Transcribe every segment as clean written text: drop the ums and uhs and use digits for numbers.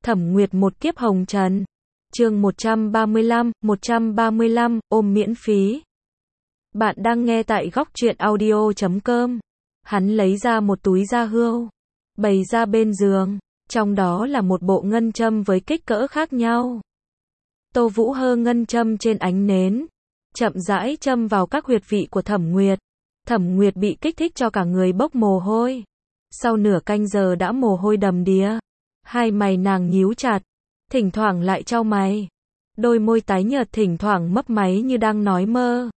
Thẩm Nguyệt một kiếp hồng trần. Chương 135, ôm miễn phí. Bạn đang nghe tại góc truyện audio.com. Hắn lấy ra một túi da hươu, bày ra bên giường, trong đó là một bộ ngân châm với kích cỡ khác nhau. Tô Vũ hơ ngân châm trên ánh nến, chậm rãi châm vào các huyệt vị của Thẩm Nguyệt. Thẩm Nguyệt bị kích thích cho cả người bốc mồ hôi. Sau nửa canh giờ đã mồ hôi đầm đìa. Hai mày nàng nhíu chặt, thỉnh thoảng lại chau mày. Đôi môi tái nhợt thỉnh thoảng mấp máy như đang nói mơ.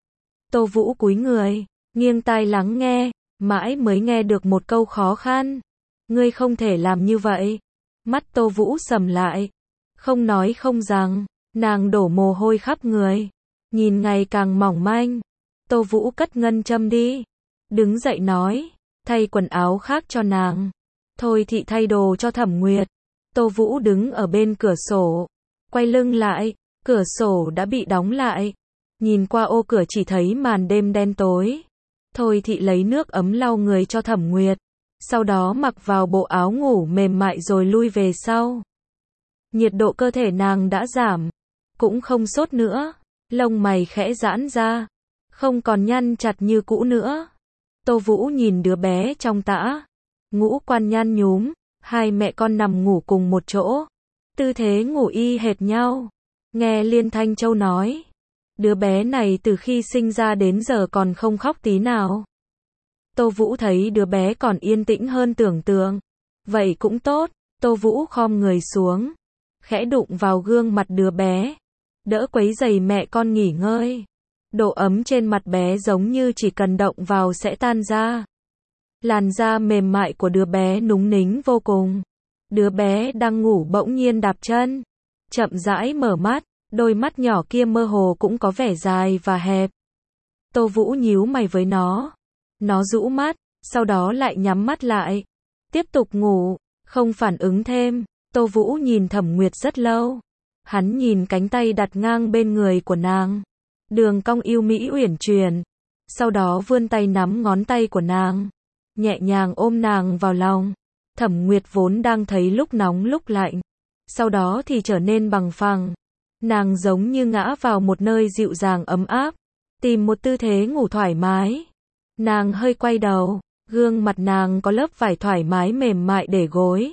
Tô Vũ cúi người, nghiêng tai lắng nghe, mãi mới nghe được một câu khó khăn. Ngươi không thể làm như vậy. Mắt Tô Vũ sầm lại. Không nói không rằng, nàng đổ mồ hôi khắp người. Nhìn ngày càng mỏng manh. Tô Vũ cất ngân châm đi. Đứng dậy nói, thay quần áo khác cho nàng. Thôi thị thay đồ cho Thẩm Nguyệt. Tô Vũ đứng ở bên cửa sổ, quay lưng lại, cửa sổ đã bị đóng lại. Nhìn qua ô cửa chỉ thấy màn đêm đen tối. Thôi thị lấy nước ấm lau người cho Thẩm Nguyệt, sau đó mặc vào bộ áo ngủ mềm mại rồi lui về sau. Nhiệt độ cơ thể nàng đã giảm, cũng không sốt nữa, lông mày khẽ giãn ra, không còn nhăn chặt như cũ nữa. Tô Vũ nhìn đứa bé trong tã, ngũ quan nhăn nhúm, hai mẹ con nằm ngủ cùng một chỗ, tư thế ngủ y hệt nhau. Nghe Liên Thanh Châu nói, đứa bé này từ khi sinh ra đến giờ còn không khóc tí nào. Tô Vũ thấy đứa bé còn yên tĩnh hơn tưởng tượng. Vậy cũng tốt. Tô Vũ khom người xuống, khẽ đụng vào gương mặt đứa bé, đỡ quấy rầy mẹ con nghỉ ngơi. Độ ấm trên mặt bé giống như chỉ cần động vào sẽ tan ra. Làn da mềm mại của đứa bé núng nính vô cùng. Đứa bé đang ngủ bỗng nhiên đạp chân, chậm rãi mở mắt, đôi mắt nhỏ kia mơ hồ cũng có vẻ dài và hẹp. Tô Vũ nhíu mày với nó. Nó rũ mắt, sau đó lại nhắm mắt lại, tiếp tục ngủ, không phản ứng thêm. Tô Vũ nhìn Thẩm Nguyệt rất lâu. Hắn nhìn cánh tay đặt ngang bên người của nàng, đường cong yêu mỹ uyển chuyển, sau đó vươn tay nắm ngón tay của nàng, nhẹ nhàng ôm nàng vào lòng. Thẩm Nguyệt vốn đang thấy lúc nóng lúc lạnh, sau đó thì trở nên bằng phẳng. Nàng giống như ngã vào một nơi dịu dàng ấm áp, tìm một tư thế ngủ thoải mái. Nàng hơi quay đầu, gương mặt nàng có lớp vải thoải mái mềm mại để gối.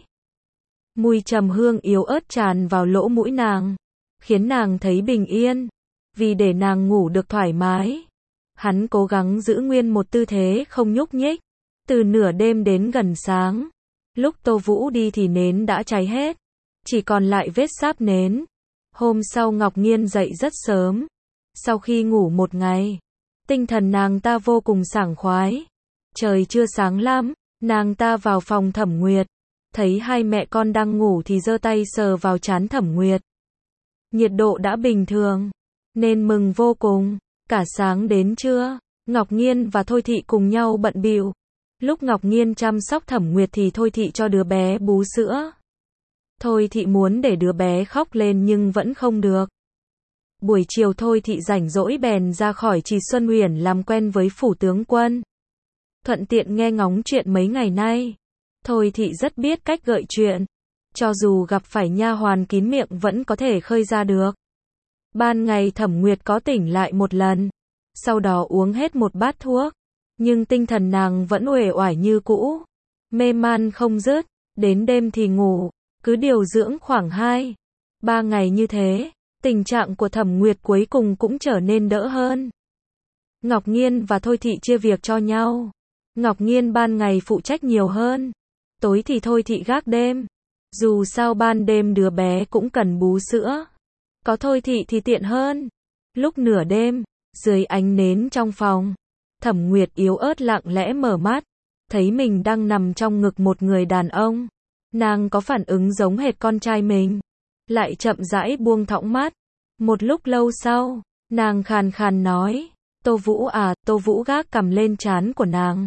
Mùi trầm hương yếu ớt tràn vào lỗ mũi nàng, khiến nàng thấy bình yên. Vì để nàng ngủ được thoải mái, hắn cố gắng giữ nguyên một tư thế không nhúc nhích, từ nửa đêm đến gần sáng. Lúc Tô Vũ đi thì nến đã cháy hết, chỉ còn lại vết sáp nến. Hôm sau Ngọc Nghiên dậy rất sớm. Sau khi ngủ một ngày, tinh thần nàng ta vô cùng sảng khoái. Trời chưa sáng lắm, nàng ta vào phòng Thẩm Nguyệt, thấy hai mẹ con đang ngủ thì giơ tay sờ vào trán Thẩm Nguyệt. Nhiệt độ đã bình thường, nên mừng vô cùng. Cả sáng đến trưa, Ngọc Nghiên và Thôi thị cùng nhau bận bịu. Lúc Ngọc Nghiên chăm sóc Thẩm Nguyệt thì Thôi thị cho đứa bé bú sữa. Thôi thị muốn để đứa bé khóc lên nhưng vẫn không được. Buổi chiều Thôi thị rảnh rỗi bèn ra khỏi Trì Xuân Huyền làm quen với phủ tướng quân. Thuận tiện nghe ngóng chuyện mấy ngày nay. Thôi thị rất biết cách gợi chuyện, cho dù gặp phải nha hoàn kín miệng vẫn có thể khơi ra được. Ban ngày Thẩm Nguyệt có tỉnh lại một lần, sau đó uống hết một bát thuốc, nhưng tinh thần nàng vẫn uể oải như cũ, mê man không dứt, đến đêm thì ngủ, cứ điều dưỡng khoảng 2-3 ngày như thế, tình trạng của Thẩm Nguyệt cuối cùng cũng trở nên đỡ hơn. Ngọc Nghiên và Thôi thị chia việc cho nhau. Ngọc Nghiên ban ngày phụ trách nhiều hơn, tối thì Thôi thị gác đêm. Dù sao ban đêm đứa bé cũng cần bú sữa, có Thôi thị thì tiện hơn. Lúc nửa đêm, dưới ánh nến trong phòng, Thẩm Nguyệt yếu ớt lặng lẽ mở mắt, thấy mình đang nằm trong ngực một người đàn ông. Nàng có phản ứng giống hệt con trai mình, lại chậm rãi buông thõng mắt. Một lúc lâu sau, nàng khàn khàn nói, Tô Vũ à. Tô Vũ gác cằm lên trán của nàng,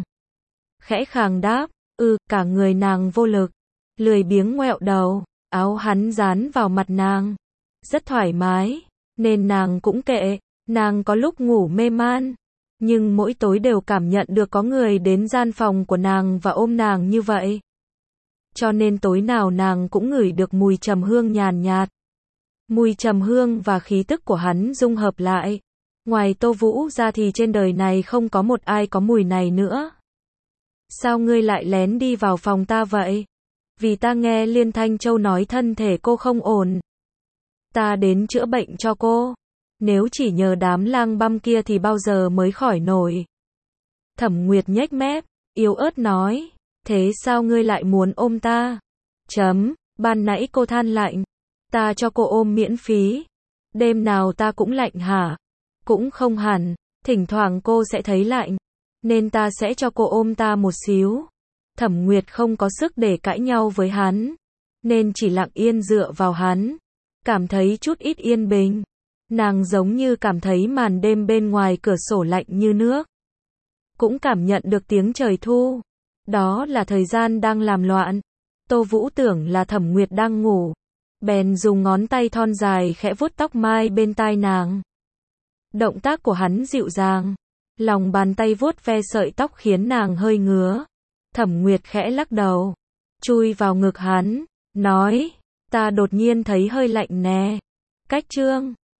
khẽ khàng đáp, cả người nàng vô lực, lười biếng ngoẹo đầu, áo hắn dán vào mặt nàng, rất thoải mái, nên nàng cũng kệ. Nàng có lúc ngủ mê man, nhưng mỗi tối đều cảm nhận được có người đến gian phòng của nàng và ôm nàng như vậy. cho nên tối nào nàng cũng ngửi được mùi trầm hương nhàn nhạt. Mùi trầm hương và khí tức của hắn dung hợp lại. Ngoài Tô Vũ ra thì trên đời này không có một ai có mùi này nữa. Sao ngươi lại lén đi vào phòng ta vậy? Vì ta nghe Liên Thanh Châu nói thân thể cô không ổn. Ta đến chữa bệnh cho cô. Nếu chỉ nhờ đám lang băm kia thì bao giờ mới khỏi nổi. Thẩm Nguyệt nhếch mép, yếu ớt nói. Thế sao ngươi lại muốn ôm ta? Ban nãy cô than lạnh. Ta cho cô ôm miễn phí. Đêm nào ta cũng lạnh hả? Cũng không hẳn, thỉnh thoảng cô sẽ thấy lạnh. Nên ta sẽ cho cô ôm ta một xíu. Thẩm Nguyệt không có sức để cãi nhau với hắn. Nên chỉ lặng yên dựa vào hắn. Cảm thấy chút ít yên bình. Nàng giống như cảm thấy màn đêm bên ngoài cửa sổ lạnh như nước. Cũng cảm nhận được tiếng trời thu. Đó là thời gian đang làm loạn. Tô Vũ tưởng là Thẩm Nguyệt đang ngủ. Bèn dùng ngón tay thon dài khẽ vuốt tóc mai bên tai nàng. Động tác của hắn dịu dàng. Lòng bàn tay vuốt ve sợi tóc khiến nàng hơi ngứa. Thẩm Nguyệt khẽ lắc đầu. Chui vào ngực hắn. Nói. Ta đột nhiên thấy hơi lạnh nè. Cách chương